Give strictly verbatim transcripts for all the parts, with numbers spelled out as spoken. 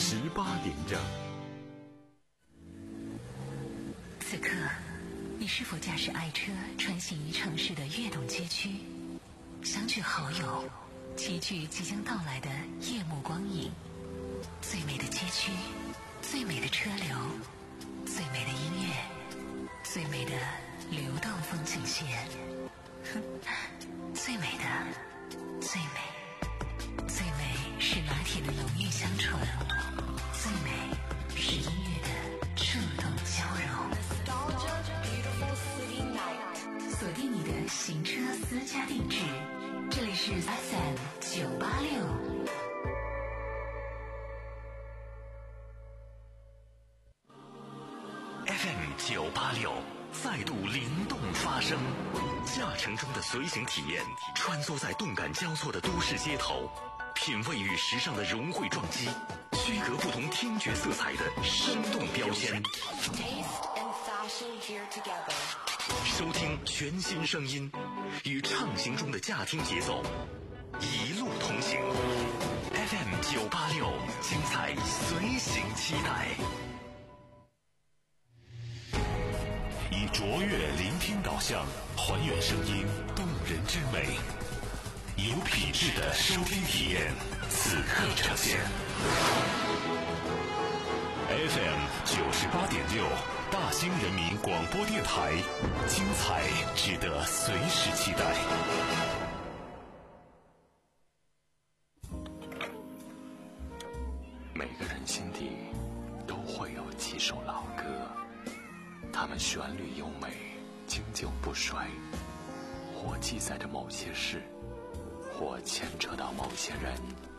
十八点整。 此刻，你是否驾驶爱车穿行于城市的跃动街区，相聚好友，齐聚即将到来的夜幕光影？最美的街区，最美的车流，最美的音乐，最美的流动风景线，最美的，最美，最美是拿铁的浓郁香醇，最美是音乐的触动交融。锁定你的行车私家定制，这里是 F M 九八六。 F M 九八六再度灵动发声，驾乘中的随行体验，穿梭在动感交错的都市街头，品味与时尚的融汇撞击，区隔不同听觉色彩的生动标签。收听全新声音，与畅行中的驾听节奏，一路同行。F M 九八六，精彩随行期待。以卓越聆听导向，还原声音动人之美，有品质的收听体验，此刻呈现。F M 九十八点六，大兴人民广播电台，精彩值得随时期待。每个人心底都会有几首老歌，它们旋律优美，经久不衰，或记载着某些事，或牵扯到某些人。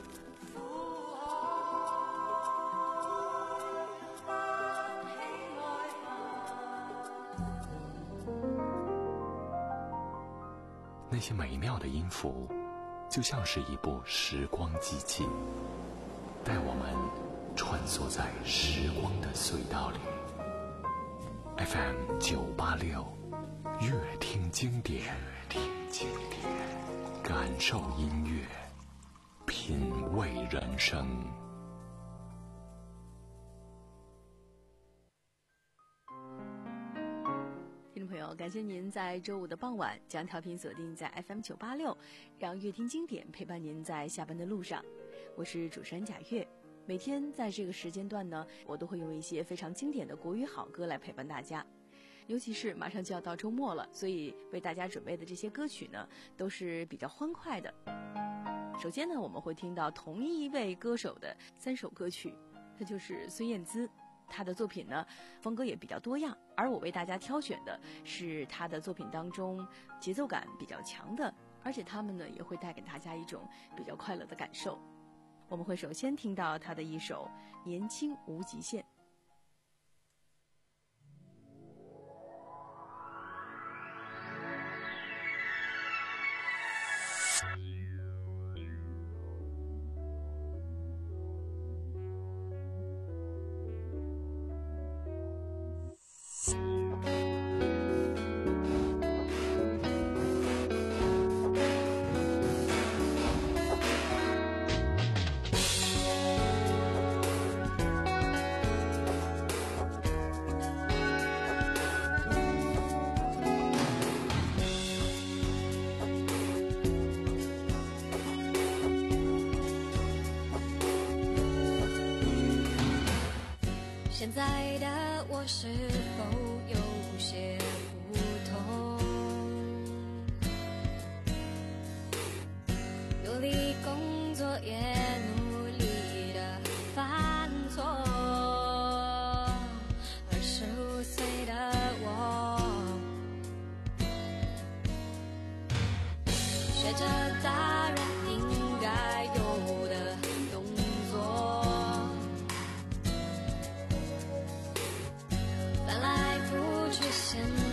那些美妙的音符，就像是一部时光机器，带我们穿梭在时光的隧道里。F M 九八六，乐听经典，乐听经典，感受音乐，品味人生。 听众朋友，感谢您在周五的傍晚将调频锁定在 F M 九八六，让乐听经典陪伴您在下班的路上。我是主持人贾月。每天在这个时间段呢，我都会用一些非常经典的国语好歌来陪伴大家。尤其是马上就要到周末了，所以为大家准备的这些歌曲呢，都是比较欢快的。首先呢，我们会听到同一位歌手的三首歌曲，它就是孙燕姿。她的作品呢，风格也比较多样，而我为大家挑选的是她的作品当中节奏感比较强的，而且她们呢也会带给大家一种比较快乐的感受。我们会首先听到她的一首《年轻无极限》。 现在的我是否有些不同？努力工作也努力的犯错，二十五岁的我学着大人应该有的动作，翻来覆去现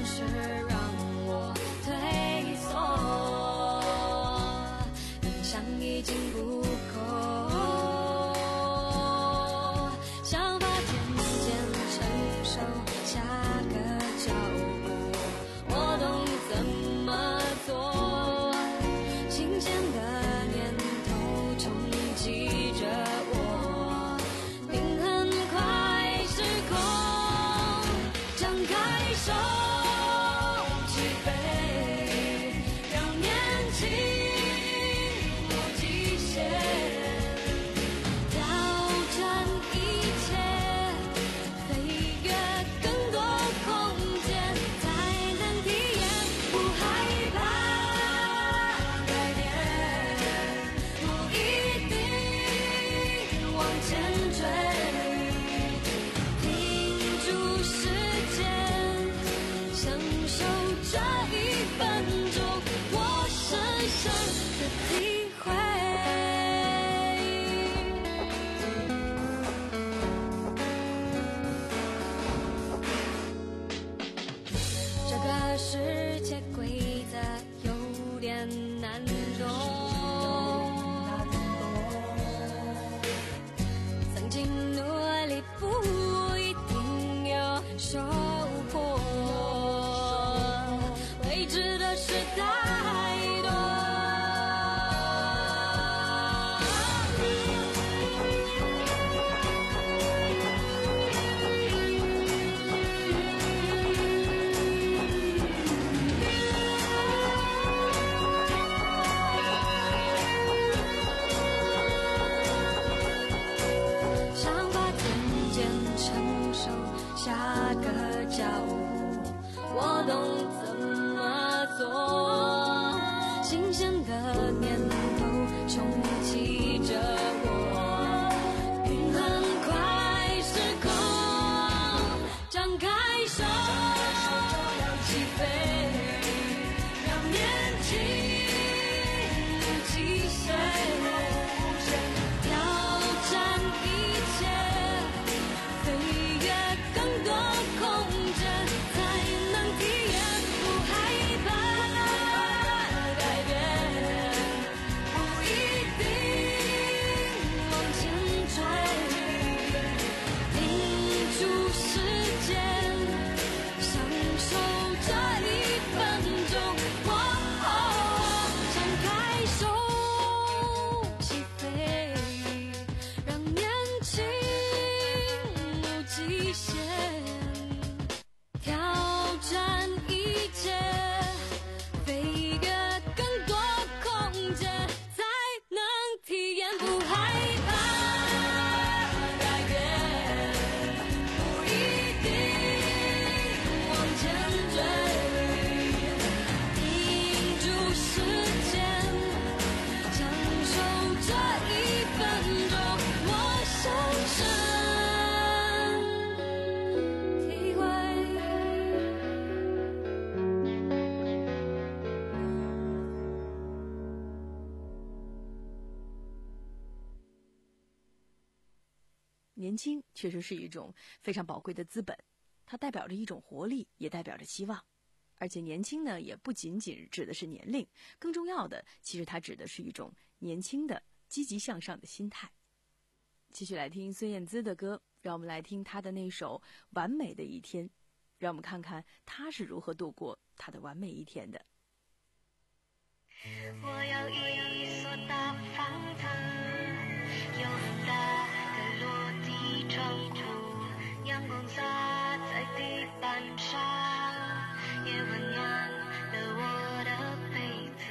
承受下个脚步，我懂怎么做。新鲜的念头冲击着我，云很快失控，张开手起飞，让年轻无极限。 年轻确实是一种非常宝贵的资本，它代表着一种活力，也代表着希望。而且年轻呢，也不仅仅指的是年龄，更重要的，其实它指的是一种年轻的积极向上的心态。继续来听孙燕姿的歌，让我们来听她的那首《完美的一天》，让我们看看她是如何度过她的完美一天的。 我有一所大房子，有很大的落地窗户，阳光洒在地板上，也温暖了我的被子。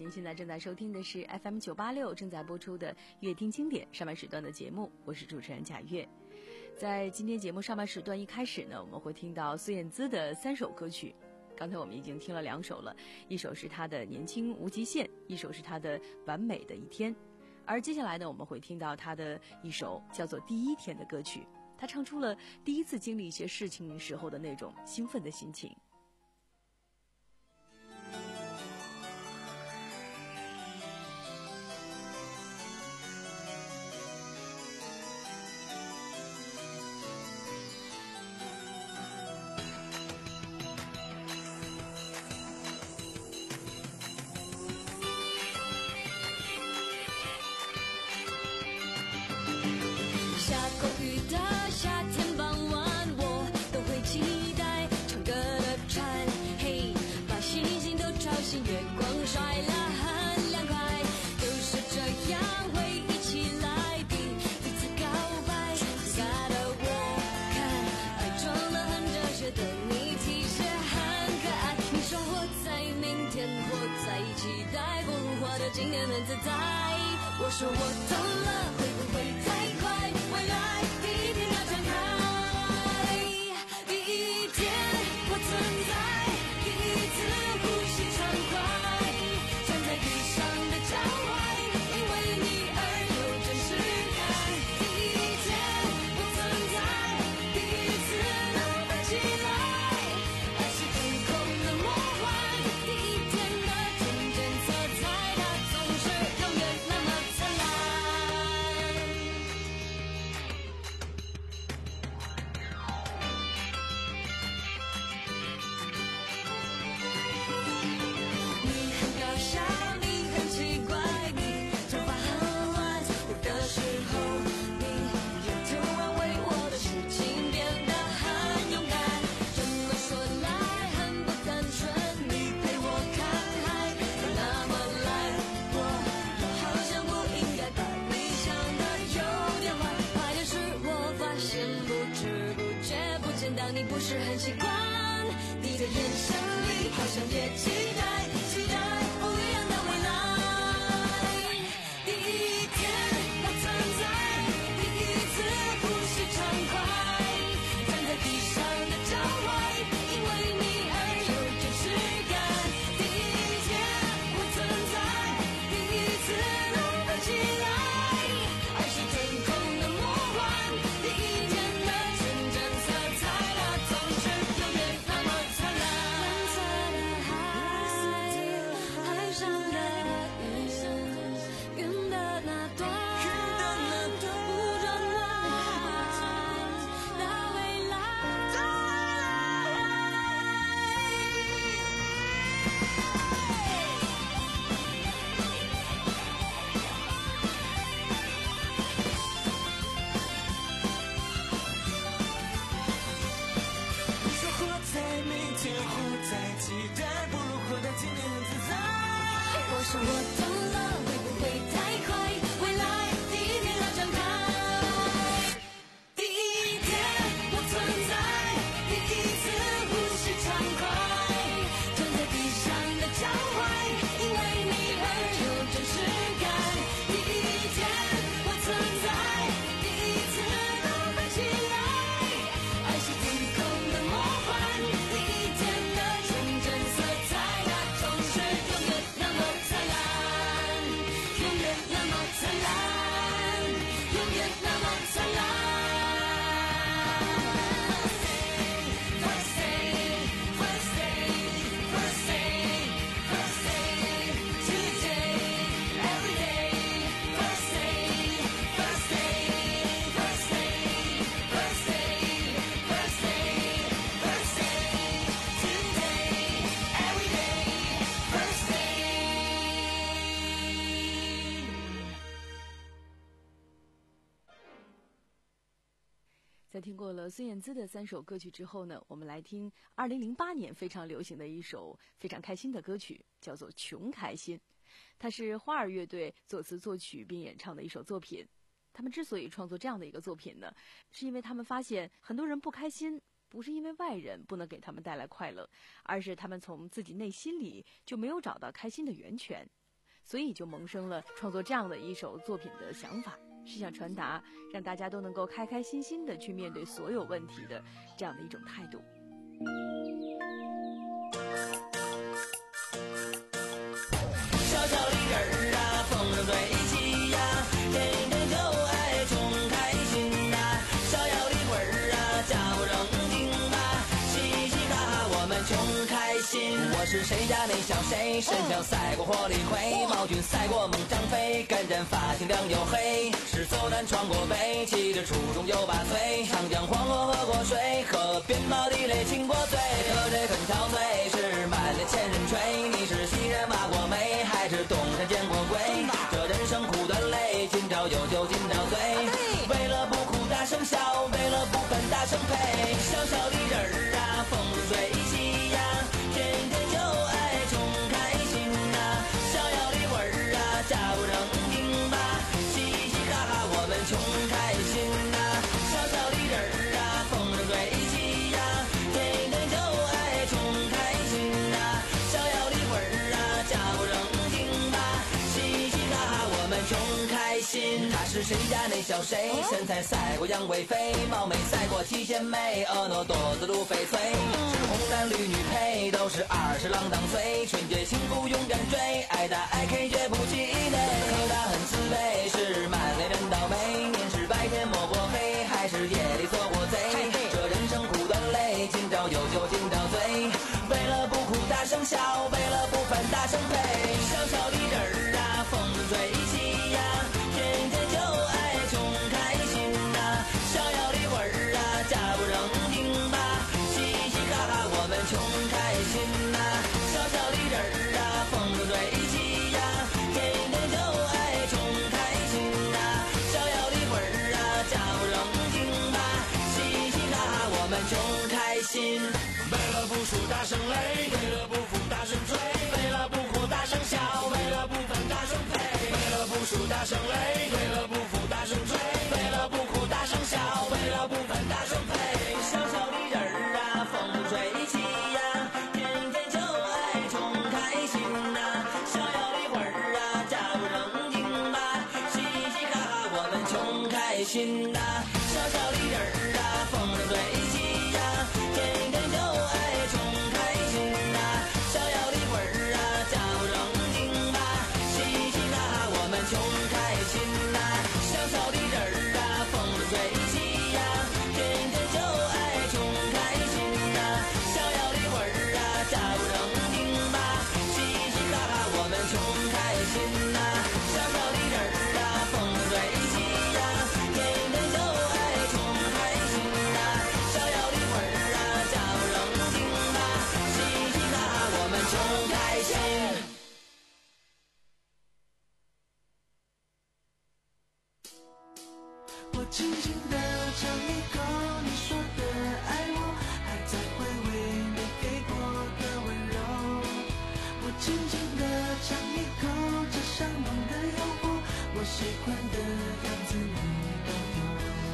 您现在正在收听的是 F M 九八六正在播出的乐听经典上半时段的节目，我是主持人贾月。在今天节目上半时段一开始呢，我们会听到孙燕姿的三首歌曲。刚才我们已经听了两首了，一首是她的《年轻无极限》，一首是她的《完美的一天》。而接下来呢，我们会听到她的一首叫做《第一天》的歌曲。她唱出了第一次经历一些事情时候的那种兴奋的心情。 今天很自在，我说我懂了，会不会太快？未来第一天要展开，第一天我存在，第一次呼吸畅快，站在地上的脚踝，因为你而有真实感。第一天我存在，第一次能飞起来，爱是天空的魔幻，第一天的纯真色彩。当你不是很习惯，你的眼神里好像也期待，期待不一样的未来。第一天我存在，第一次呼吸畅快，站在地上的脚踝，因为你而有真实感。第一天我存在，第一次能飞起来，爱是天空的魔幻，第一天的纯真色彩。我懂了，会不会太快？未来第一天要展开，第一天我存在，第一次呼吸畅快，站在地上的脚踝，因为你而有真实感。第一天我存在，第一次能飞起来，爱是天空的魔幻，第一天的纯真色彩，那总是永远那么灿烂。永远那么灿烂，永远那么灿烂。First day, first day, first day, first day, today, every day. First day, first day, first day, first day, first day, first day, today, every day. First day. 在听过了孙燕姿的三首歌曲之后呢，我们来听二零零八年非常流行的一首非常开心的歌曲，叫做《穷开心》。它是花儿乐队作词作曲并演唱的一首作品。他们之所以创作这样的一个作品呢，是因为他们发现很多人不开心，不是因为外人不能给他们带来快乐，而是他们从自己内心里就没有找到开心的源泉。 所以就萌生了创作这样的一首作品的想法，是想传达让大家都能够开开心心的去面对所有问题的这样的一种态度。 小小的人儿啊，风筝对起呀，天天就爱穷开心呐、啊。逍遥的魂儿啊，家不正经吧，嘻嘻哈哈我们穷开心。我是谁家那小谁，身上赛过火力灰，毛军赛过猛张飞，跟人发型亮又黑，是走南闯过北，骑着初中有八岁，长江黄河喝过水，河边毛地雷亲过嘴，喝这肯挑嘴是满脸千人锤，你是西人挖过煤，还是东山见过鬼？这人生苦短累，今朝有酒今朝醉，为了不哭大声笑，为了不分大声赔。小小的人儿啊，风生水起呀，天天就爱穷开心呐、啊。逍遥的魂儿啊，家不正经吧，嘻嘻哈哈我们穷开心呐、啊。小小的人儿啊，风生水起呀，天天就爱穷开心呐、啊。逍遥的魂儿啊，家不正经吧，嘻嘻哈哈我们穷开心。他是谁家那小谁，身材赛过杨贵妃，貌美赛过七仙妹，婀娜多姿如翡翠，是红男绿女配，都是二十郎当岁，春节幸福勇敢追，爱打爱 K 绝不气馁，可他很自卑，是满脸人倒霉，年是白天摸过黑，还是夜里做过贼，这人生苦短累，今朝有酒今朝醉，为了不哭大声笑，为了不烦大声赔。小小的人儿啊，风生水起呀，天天就爱穷开心呐、啊。逍遥的魂儿啊，家不正经吧，嘻嘻哈哈我们穷开心呐、啊。小小的人儿啊，风生水起呀，天天就爱穷开心呐、啊。逍遥的魂儿啊，家不正经吧，嘻嘻哈哈我们穷开心。为了不输大声擂，为了不服大声追，为了不哭大声笑，为了不分大声赔，为了不输大声擂，为了不服大声追，为了不哭大声笑，为了不分大声赔。小小的人儿啊，风吹起呀，天天就爱穷开心呐、啊。逍遥的魂儿啊，家不正经吧，嘻嘻哈哈我们穷开心呐、啊。小小的人儿啊，风吹起呀，天天就爱穷开心呐、啊。逍遥的魂儿啊，家不正经吧，嘻嘻哈哈我们穷开心呐、啊。小小的人儿啊，风吹起呀，天天就爱穷开心呐、啊。逍遥的魂儿啊，家不正经吧，嘻嘻哈哈我们穷开心呐、啊。小小的人儿啊，风吹起呀，天天就爱穷开心呐、啊。逍遥的魂儿啊，家不正经吧，嘻嘻哈哈我们穷开心。 我轻轻地尝一口你说的爱我，还在回味你给过的温柔。我轻轻地尝一口这香浓的诱惑，我喜欢的样子你都有。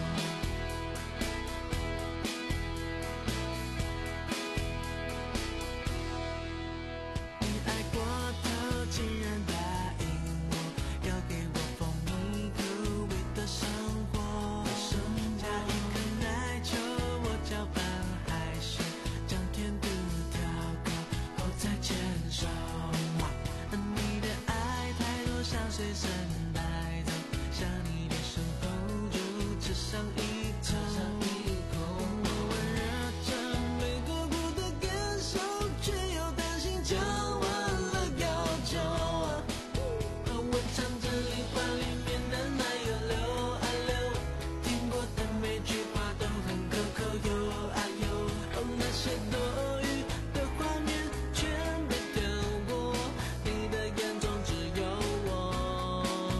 你爱过头，竟然答应我，要给我蜂蜜口味的生活。加一颗奶球，我搅拌害羞，将甜度调高后再牵手。你的爱太多，像随身带走，想你的时候就吃上一口。我温热着没过过的感受，却又担心就忘了高潮。我唱着你话里面的那个溜啊溜，听过的每句话都很可口，有啊有。哦，那些多余的画面全被跳过，你的眼中只有我。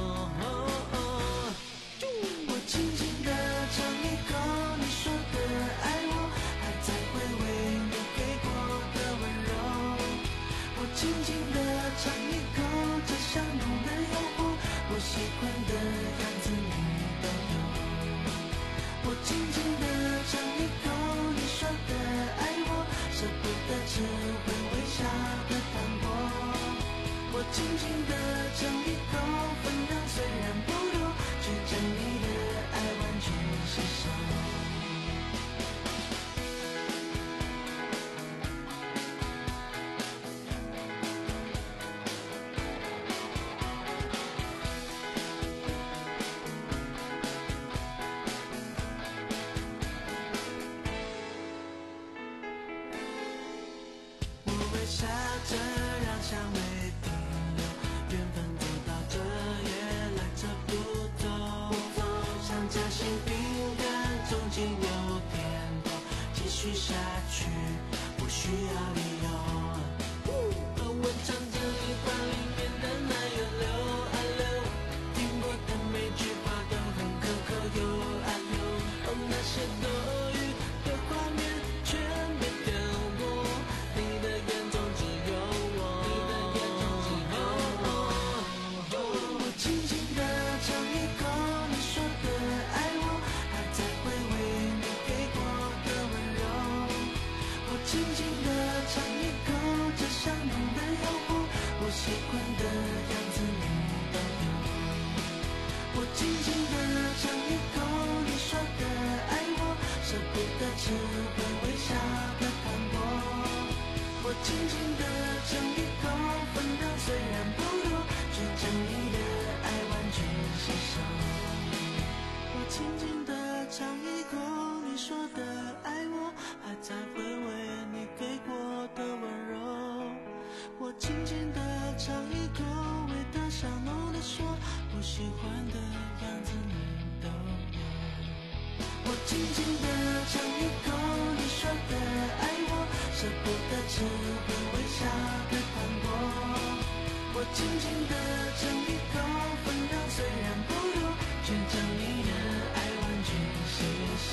下着，让香味停留，缘分走到这也来者不走，像夹心饼干，终究有甜头，继续下去不需要理由。和我唱着一段里面的那个溜啊溜，听过的每句话都很可口又爱溜，哦那些多余的画面全被丢过，你的眼中只有我，你的眼中只有我。我轻轻地尝一口你说的爱我，还在回味你给过的温柔。我轻轻地尝一口这香浓的诱惑，我喜欢的样子你都有。我轻轻地尝一口你说的爱我，舍不得吃会微笑的糖果。我轻轻地尝一口分量虽然不多，却将你的爱完全吸收。我轻轻地尝一口你说的爱我，还在回味你给过的温柔。我轻轻地尝一口味道香浓的说，我喜欢的样子你都有。我轻轻地尝一口你说的爱我，舍不得吃会微笑的糖果。我轻轻地尝一口分量虽然不多，却将你的爱完全吸收。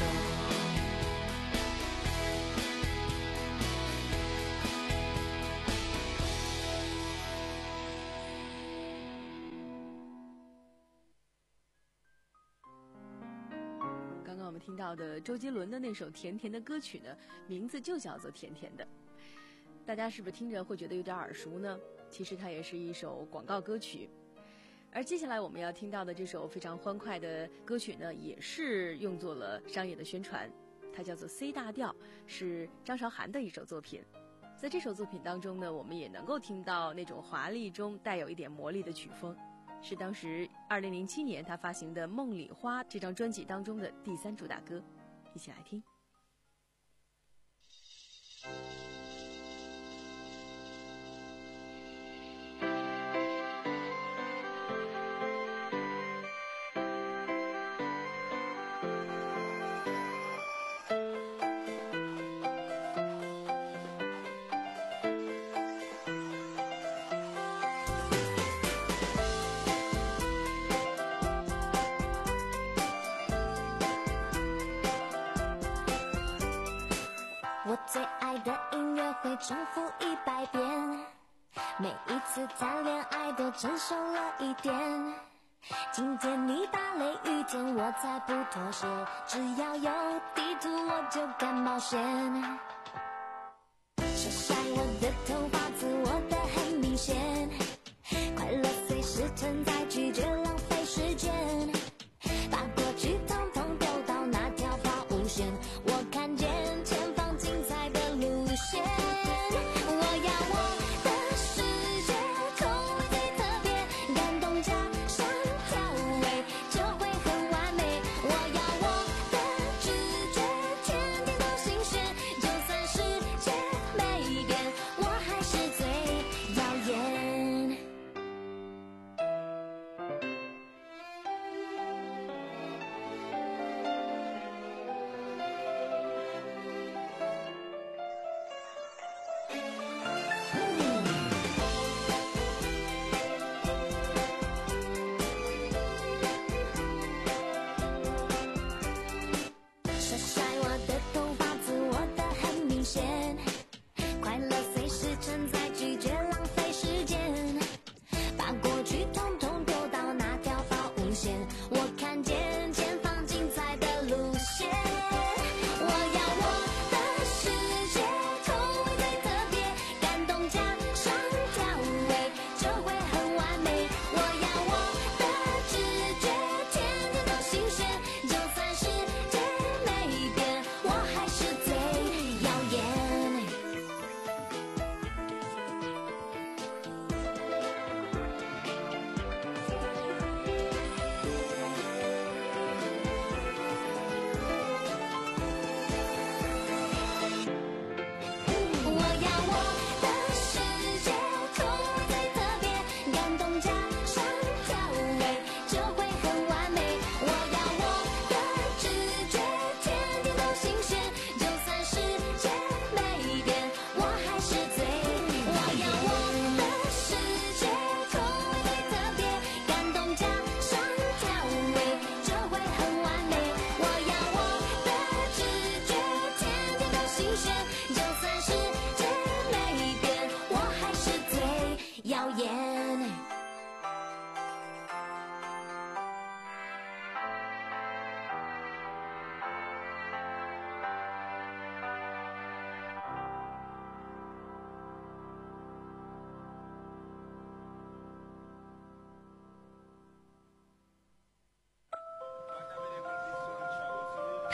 刚刚我们听到的周杰伦的那首甜甜的歌曲呢，名字就叫做甜甜的。大家是不是听着会觉得有点耳熟呢？其实它也是一首广告歌曲。而接下来我们要听到的这首非常欢快的歌曲呢，也是用作了商业的宣传，它叫做 C 大调，是张韶涵的一首作品。在这首作品当中呢，我们也能够听到那种华丽中带有一点魔力的曲风，是当时二零零七年他发行的《梦里花》这张专辑当中的第三主打歌，一起来听。 我最爱的音乐会重复一百遍，每一次谈恋爱都成熟了一点。今天你打雷雨天我才不妥协，只要有地图我就敢冒险。晒晒我的头发，自我的很明显，快乐随时存在，拒绝浪费时间，把过去统统丢到那条抛物线，我看见前方精彩的路线。我要我的世界口味最特别，感动加上调味就会很完美。我要我的直觉天天都新鲜，就算世界没变，我还是最耀眼。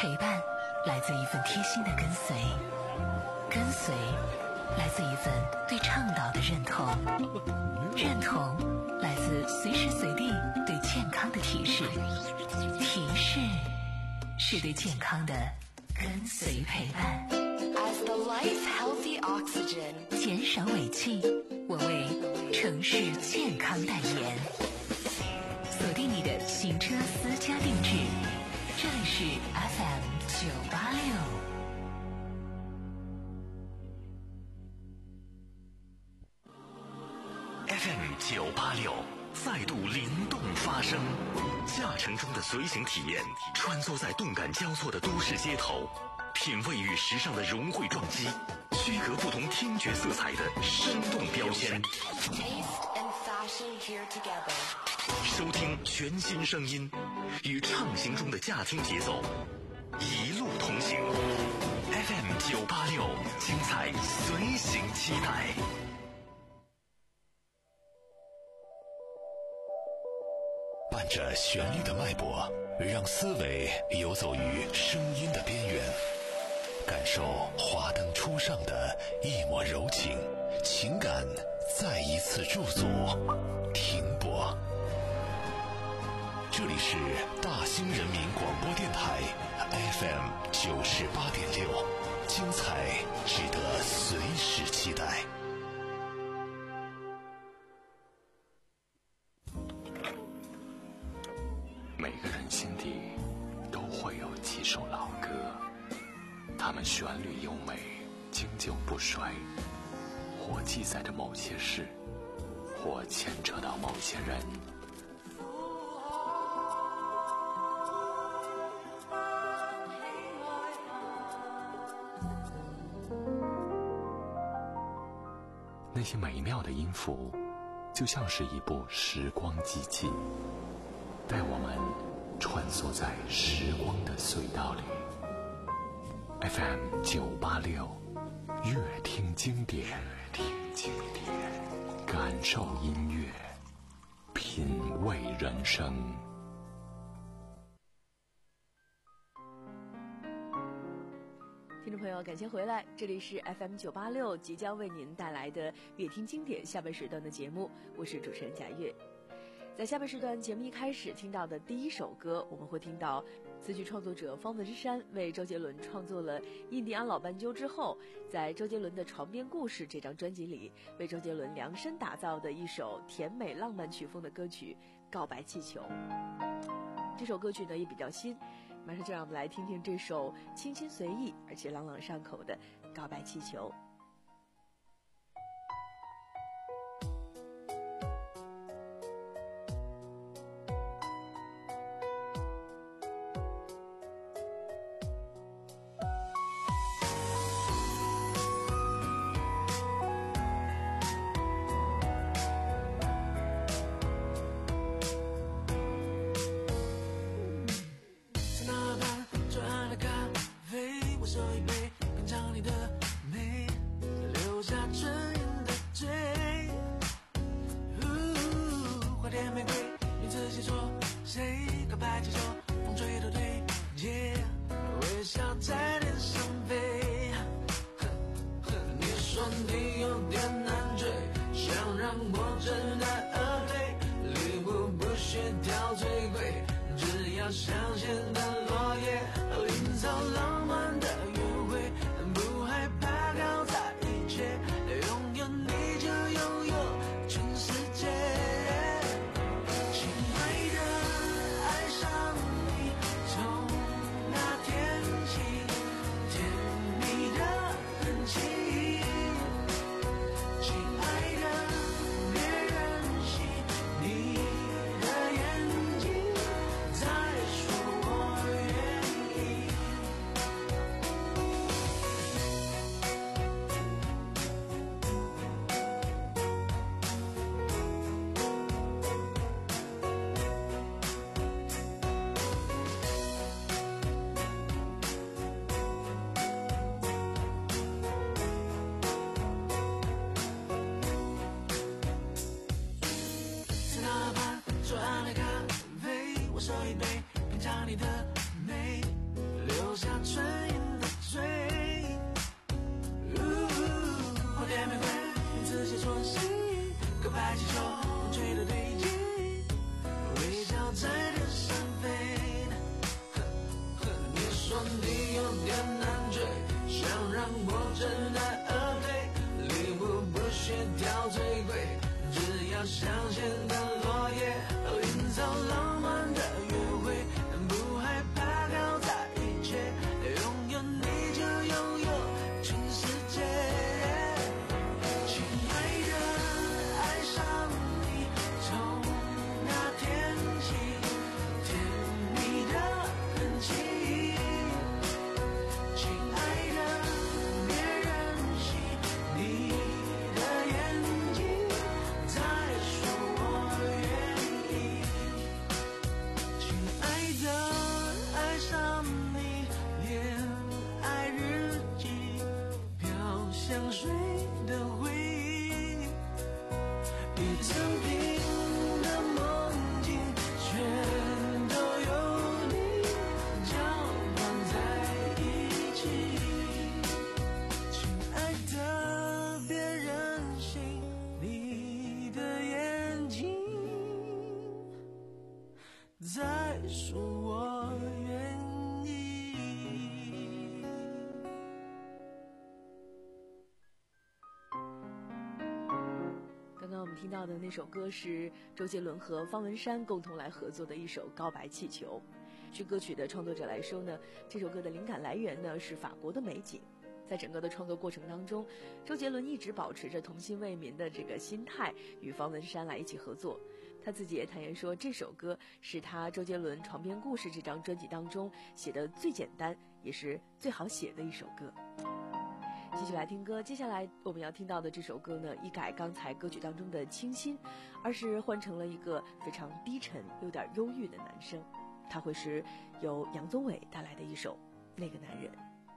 陪伴来自一份贴心的跟随，跟随来自一份对倡导的认同，认同来自随时随地对健康的提示，提示是对健康的跟随陪伴。 As the life healthy oxygen， 减少尾气，我为城市健康代言。锁定你的行车私家定制，这里是 F M 九八六。 F M 九八六再度灵动发声，驾乘中的随行体验，穿梭在动感交错的都市街头，品味与时尚的融汇撞击，区隔不同听觉色彩的生动标签。 Taste and fashion here together。 收听全新声音，与畅行中的驾听节奏，一路同行。F M 九八六，精彩随行期待。伴着旋律的脉搏，让思维游走于声音的边缘，感受华灯初上的一抹柔情，情感再一次驻足停泊。这里是大兴人民广播电台 F M 九十八点六，精彩值得随时期待。每个人心底都会有几首老歌，它们旋律优美，经久不衰，或记载着某些事，或牵扯到某些人。那些美妙的音符，就像是一部时光机器，带我们穿梭在时光的隧道里。F M 九八六，乐听经典，听经典，感受音乐，品味人生。 听众朋友，感谢回来，这里是 F M 九八六即将为您带来的乐听经典下半时段的节目，我是主持人贾月。在下半时段节目一开始听到的第一首歌，我们会听到词曲创作者方子之山为周杰伦创作了《印第安老斑鸠》之后，在周杰伦的《床边故事》这张专辑里为周杰伦量身打造的一首甜美浪漫曲风的歌曲《告白气球》。这首歌曲呢也比较新，马上就让我们来听听这首轻轻随意而且朗朗上口的《告白气球》。 说一杯，品尝你的美，留留下唇印的嘴。花店玫瑰，名字写错心，告白气球，风吹的对镜，微笑在天上飞。你说你有点难追，想让我知难而退，礼物不需挑最贵，只要香榭的落叶，营造浪漫的约会，不害怕搞砸一切，拥有你就拥有全世界。亲爱的，爱上你从那天起，甜蜜的痕迹。亲爱的，别任性，你的眼睛在说我愿意。亲爱的，爱上你，恋爱日记，飘香水的回忆，一层平的梦境，全都有你交换在一起。亲爱的，别任性，你的眼睛在说我愿意。 刚刚我们听到的那首歌是周杰伦和方文山共同来合作的一首《告白气球》。据歌曲的创作者来说呢，这首歌的灵感来源呢是法国的美景。在整个的创作过程当中，周杰伦一直保持着童心未泯的这个心态，与方文山来一起合作。他自己也坦言说，这首歌是他周杰伦《床边故事》这张专辑当中写的最简单，也是最好写的一首歌。继续来听歌，接下来我们要听到的这首歌呢，一改刚才歌曲当中的清新，而是换成了一个非常低沉、有点忧郁的男声。他会是由杨宗纬带来的一首《那个男人》。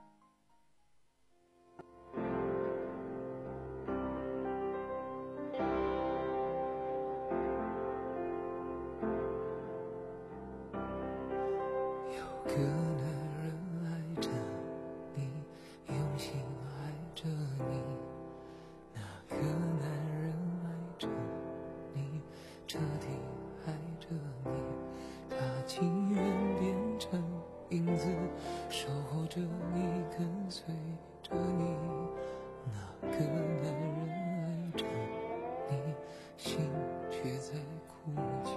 有个男人爱着你，用心爱着你，那个男人爱着你，彻底爱着你，他情愿变成影子，守候着你，跟随着你，那个男人爱着你，心却在哭泣。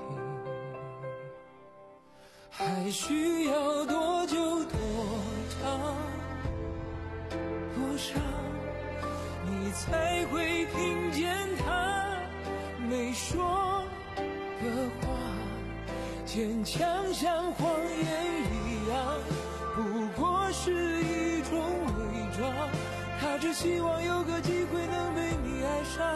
还需要多久多长多长，你才会听见他没说的话，坚强像谎言一样，不过是一种伪装，他只希望有个机会能被你爱上。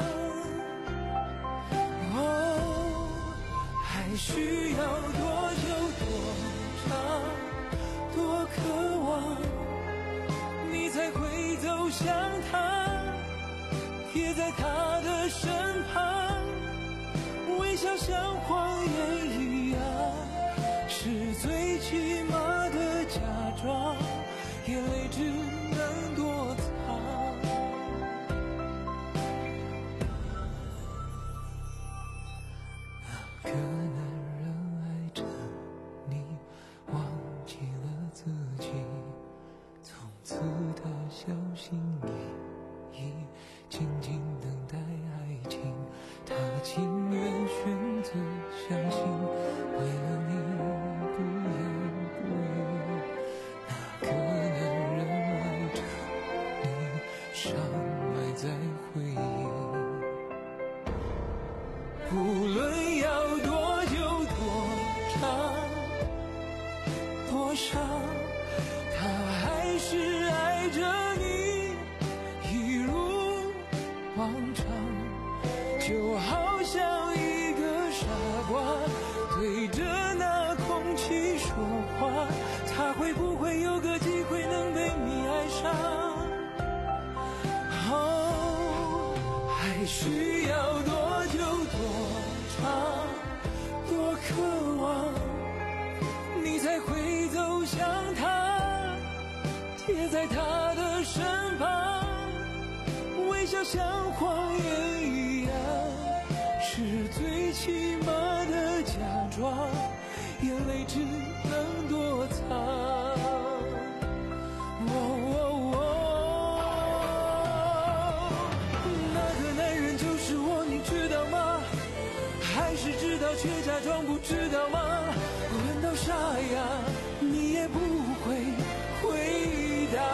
哦，还需要多久多长多渴望，你才会走向他，贴在他的身旁，微笑像谎言一样，是最起码的假装，眼泪只能躲藏。那个男人爱着你，忘记了自己，从此他小心翼翼，静静等待爱情，他情愿选择相信，为了你不言不语。那个男人爱着你，伤埋在回忆，无论要多久多长多伤，他还是爱着你，一如往常，就好像一个傻瓜对着那空气说话，他会不会有个机会能被你爱上？哦，还需要多久多长多渴望，你才会走向他， 贴在他的身旁，微笑像谎言一样，是最起码的假装，眼泪只能躲藏。哦哦哦，那个男人就是我，你知道吗？还是知道却假装不知道吗？问到沙哑，你也不会回答。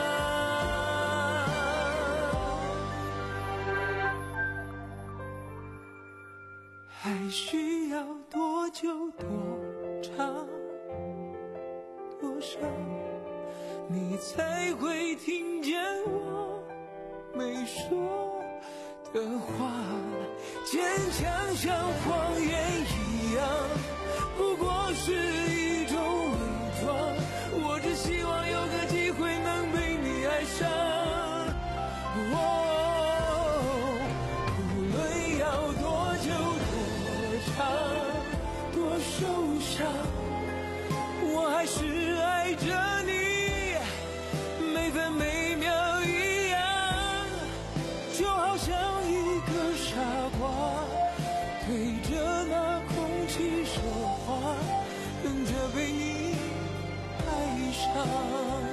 还需要多久多长多少，你才会听见我没说的话？坚强像谎言一样，不过是一种伪装。我只希望有个机会能被你爱上。哦，无论要多久多长多受伤，我还是爱着你，每分每秒一样，就好像一个傻瓜对着那空气说话，等着被你爱上。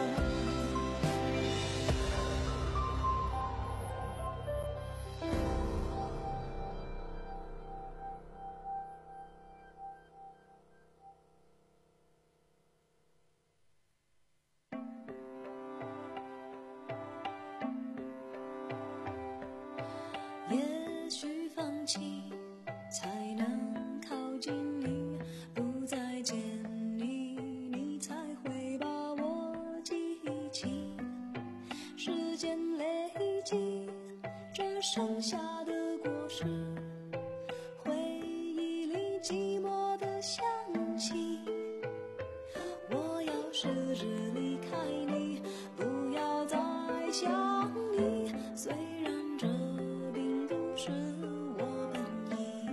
也许放弃才能靠近你，不再见你，你才会把我记起。时间累积这剩下的果实，回忆里寂寞的香气。我要试着离开你，不要再想你，虽然这并不是我本意。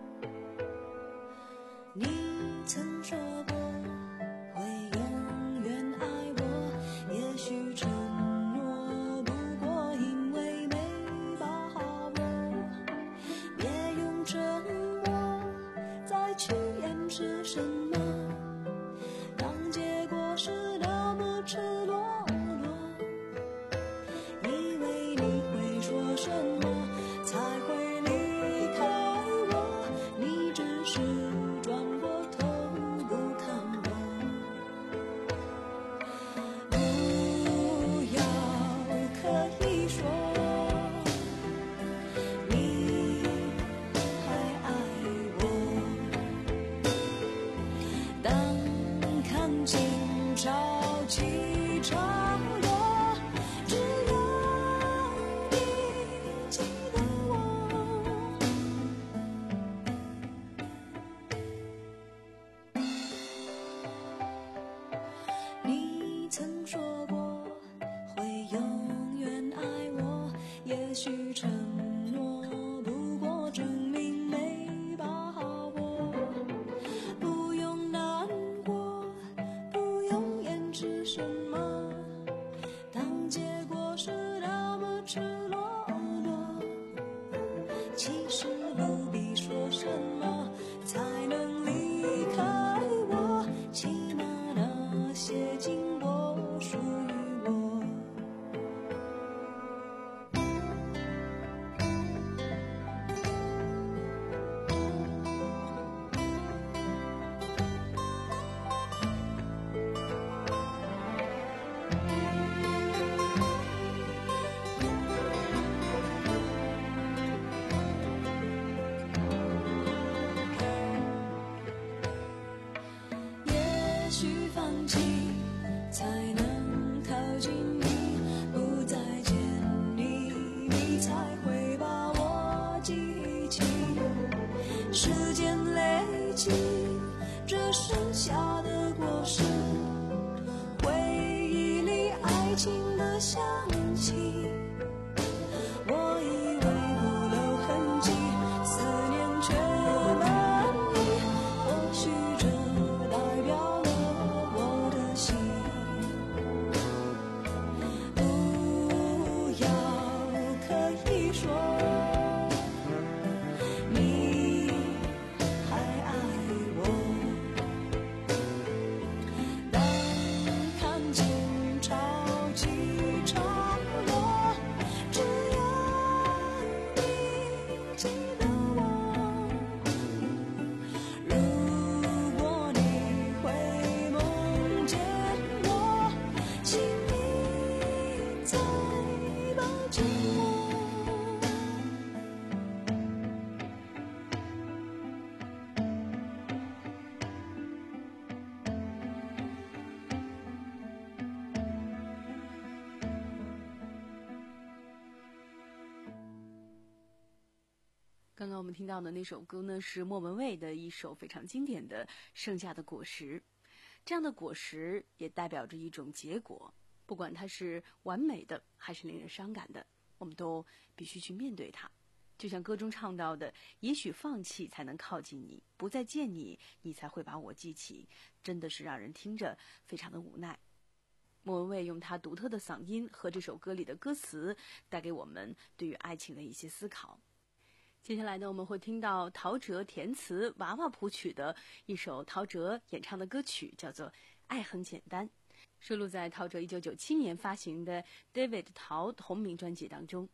你曾说过会永远爱我，也许承诺不过因为没把握，别用沉默再去掩饰什么，当结果是那么赤裸裸。以为你会说什么才会离开我，你只是转过头不看我。不要可以说你还爱我，当看清潮起潮落，只要你记得我。你曾说过会永远爱我，也许承诺不过证明没把握，不用难过，不用掩饰什么，当结果是那么赤裸裸。其实不必说什么才能离开我，起码那些经过属于我。也许放弃才能靠近你，不再见你，你才会把我记起。时间累积这剩下的果实，回忆里爱情的香气。我以为不留痕迹，思念却难移，或许这代表了我的心。 刚刚我们听到的那首歌呢，是莫文蔚的一首非常经典的《剩下的果实》。这样的果实也代表着一种结果，不管它是完美的还是令人伤感的，我们都必须去面对它。就像歌中唱到的，也许放弃才能靠近你，不再见你，你才会把我记起，真的是让人听着非常的无奈。莫文蔚用她独特的嗓音和这首歌里的歌词，带给我们对于爱情的一些思考。接下来呢，我们会听到陶喆填词、娃娃谱曲的一首陶喆演唱的歌曲，叫做《爱很简单》，收录在陶喆一九九七年发行的 David 陶同名专辑当中。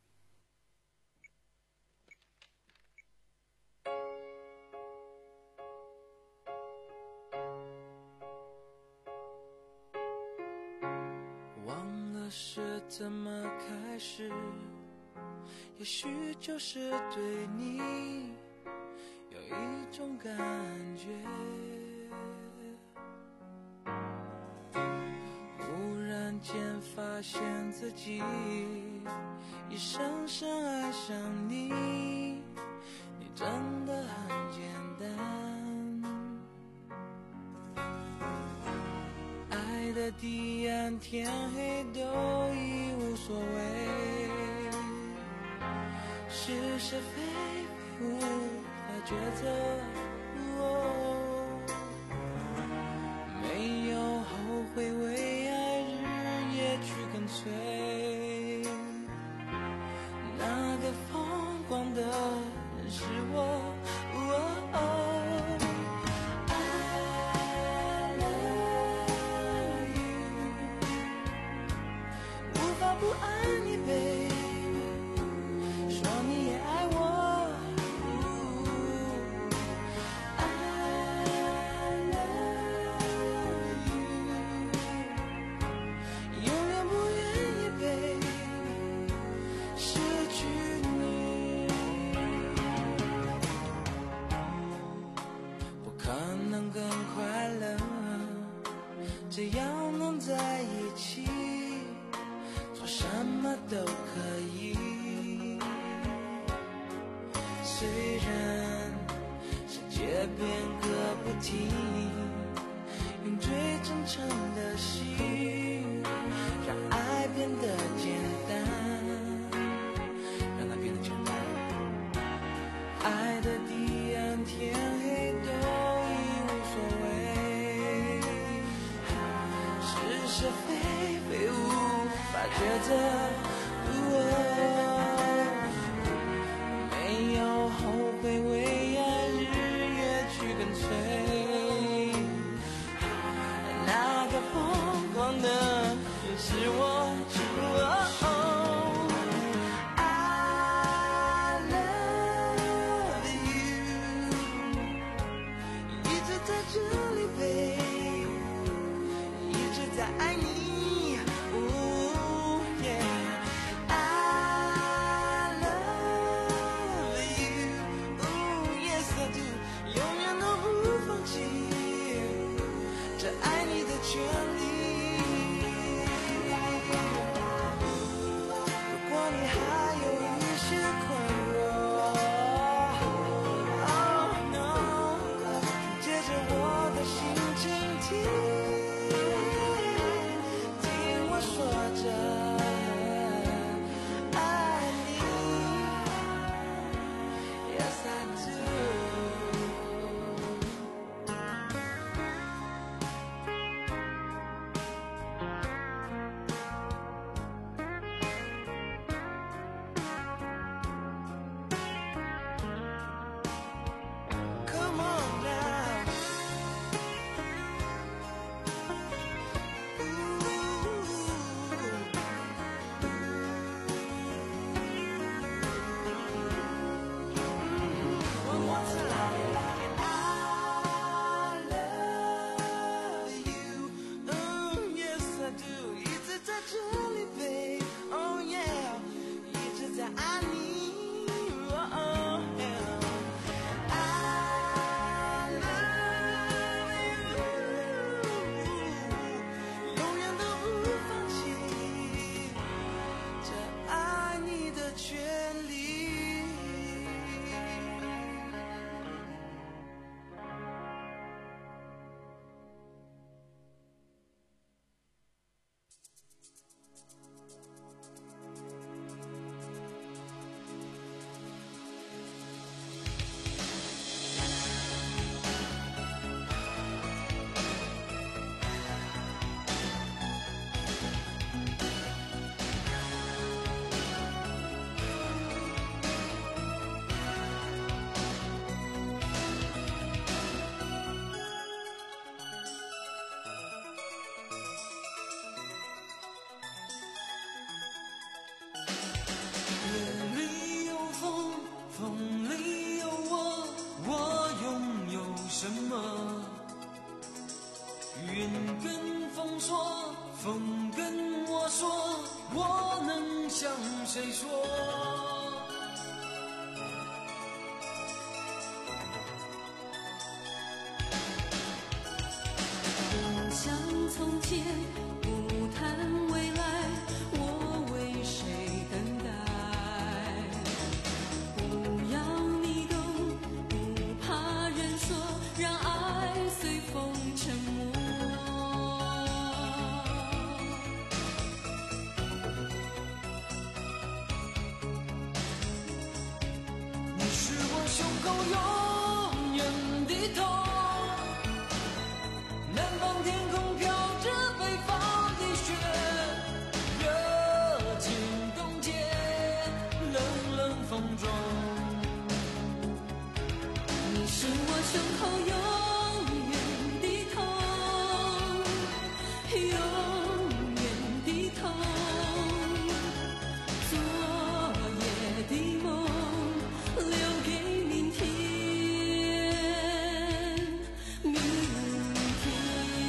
忘了是怎么开始，也许就是对你有一种感觉，忽然间发现自己已深深爱上你，你真的很简单，爱的地暗天黑都已无所谓，是是非非无法抉择，哦，没有后悔，为爱日夜去跟随，那个疯狂的人是我，哦哦不爱你 baby， 说你也爱我，哦 I love you， 永远不愿意 baby 失去你，不可能更快乐，只要能在一起，什么都可以，虽然世界变个不停，用最真诚的心让爱变得简单，让它变得简单，爱的地暗天黑都已无所谓，是是非非无法抉择，哦，没有后悔，为爱日夜去跟随，那个疯狂的是我，哦，I love you， 一直在这里 baby， 一直在爱你。权利，如果你还有一些困惑 ，Oh no， 借着我的心倾听，听我说着爱你 ，Yes I do。 云跟风说，风跟我说，我能向谁说？ 不像从前，不谈未来，我为谁等待？不要你懂，不怕人说，让爱随风沉没。 你是我胸口永远的痛。南方天空飘着北方的雪，热情冻结冷冷风中。 你是我胸口永远的痛，永远的痛。昨夜的梦留给明天，明天。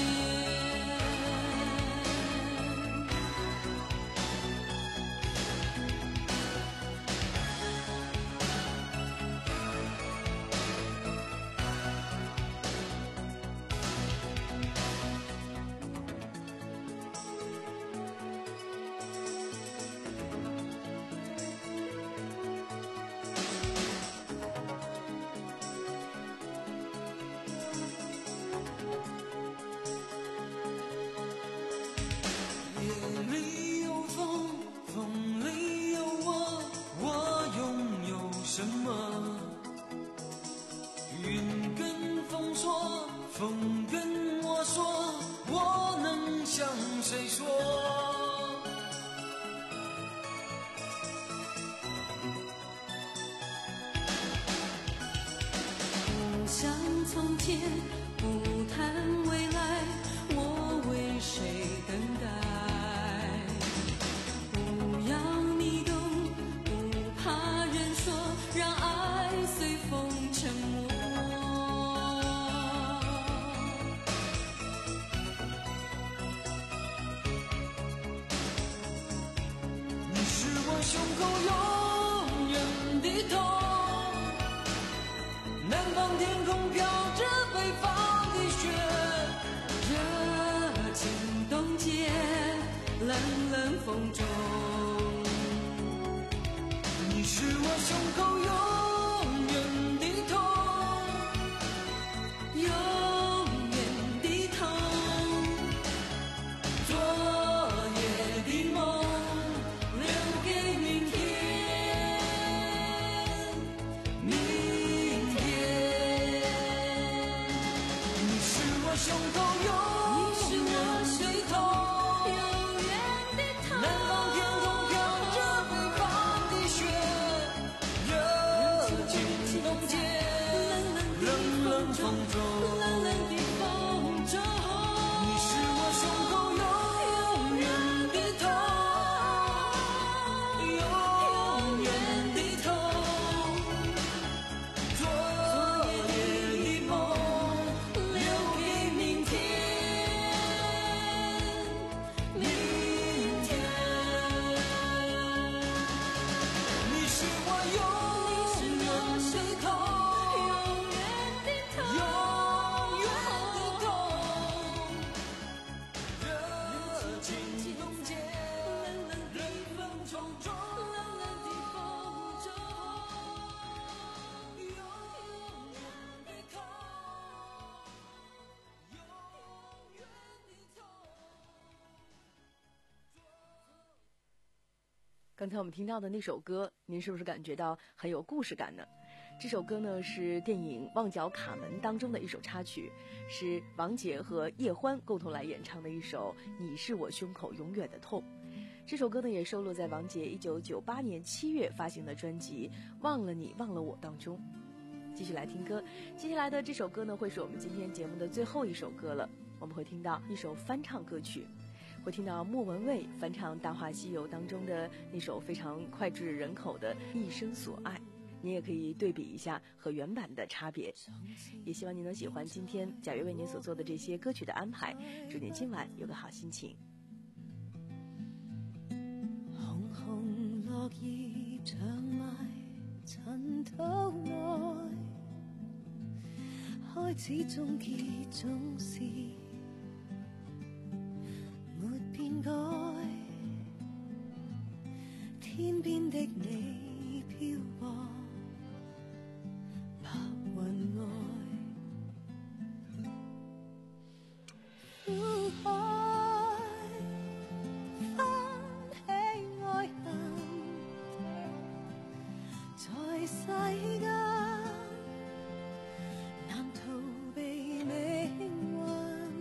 夜里有风，风里有我，我拥有什么？云跟风说，风跟我说，我能向谁说？ 不像从前，不谈未来，我为谁等待？不要你懂，不怕人说，让爱随风沉没。 你是我胸口永远的痛。南方天空飘着北方的雪， 热情冻结冷冷风中。 你是我胸口永远的痛， 永远的痛。 昨夜的梦留给明天，明天。你是我胸口永远的痛， 永远的痛。 南方天空飘着北方的雪，热情冻结冷冷风中。 冷冷的风中。 你是我胸口永远的痛，永远的痛。昨夜的梦留给明天，明天。你是我永远的痛， 永远的痛。 永远的痛。热情冻结冷冷的冷冷风中。 冷冷的风中。 永远的痛，永远的痛。 刚才我们听到的那首歌，您是不是感觉到很有故事感呢？这首歌呢是电影《旺角卡门》当中的一首插曲，是王杰和叶欢共同来演唱的一首《你是我胸口永远的痛》。这首歌呢也收录在王杰一九九八年七月发行的专辑《忘了你忘了我》当中。继续来听歌，接下来的这首歌呢会是我们今天节目的最后一首歌了，我们会听到一首翻唱歌曲，会听到莫文蔚翻唱《大话西游》当中的那首非常脍炙人口的《一生所爱》。 你也可以对比一下和原版的差别。也希望您能喜欢今天贾月为您所做的这些歌曲的安排，祝您今晚有个好心情。 紅紅落葉長埋塵土內，開始終結總是沒變改，天邊的你飄過白雲外，苦海翻起愛恨，在世間難逃避命運，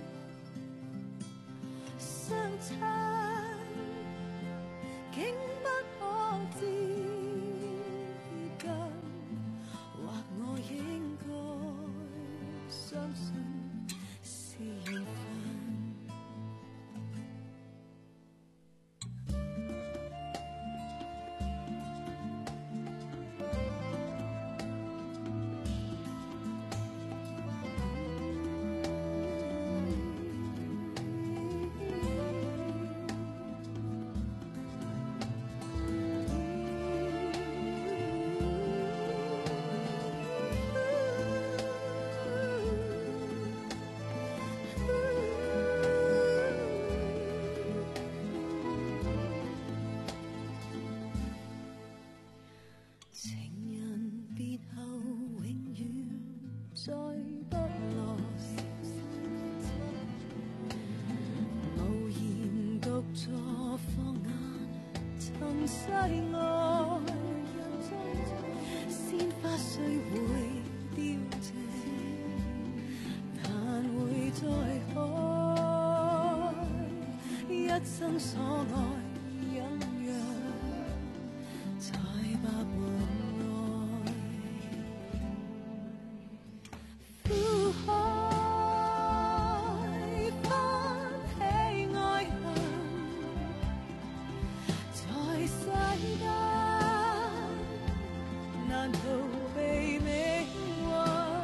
相親竟不可接近，或我應該相信是緣分。情人別後永遠再不落消息，無言獨坐放眼塵世外，鮮花雖會凋謝，但會再開，一生所愛隱約在白雲外，苦海翻起愛恨，在世間難逃避命運，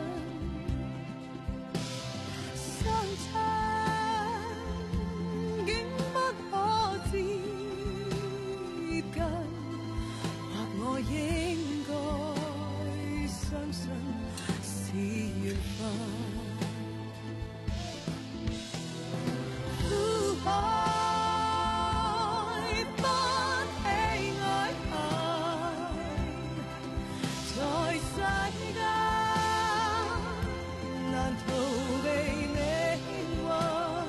相親竟不可接近，我應該相信是緣分。苦海翻起愛恨，在世間難逃避命運，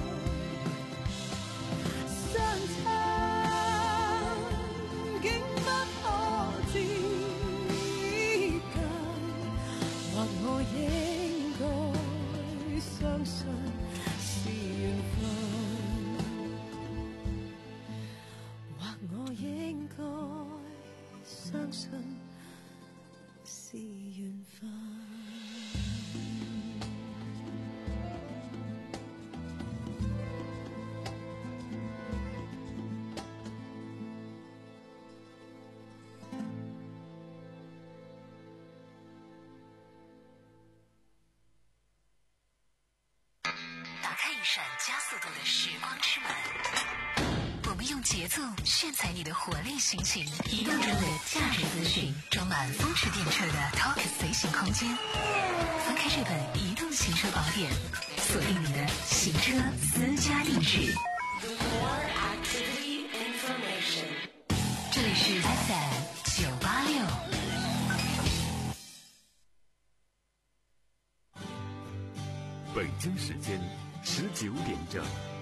相親竟不可接近，或我應該相信是緣分，或我應該相信是緣分。 打开一扇加速度的时光之门，我们用节奏炫彩你的活力心情，移动中的价值资讯，装满风驰电掣的 Talk 随行空间。翻开这本移动行车宝典，锁定你的行车私家定制。 More activity information. 这里是 F M 九八六。 北京时间十九点整。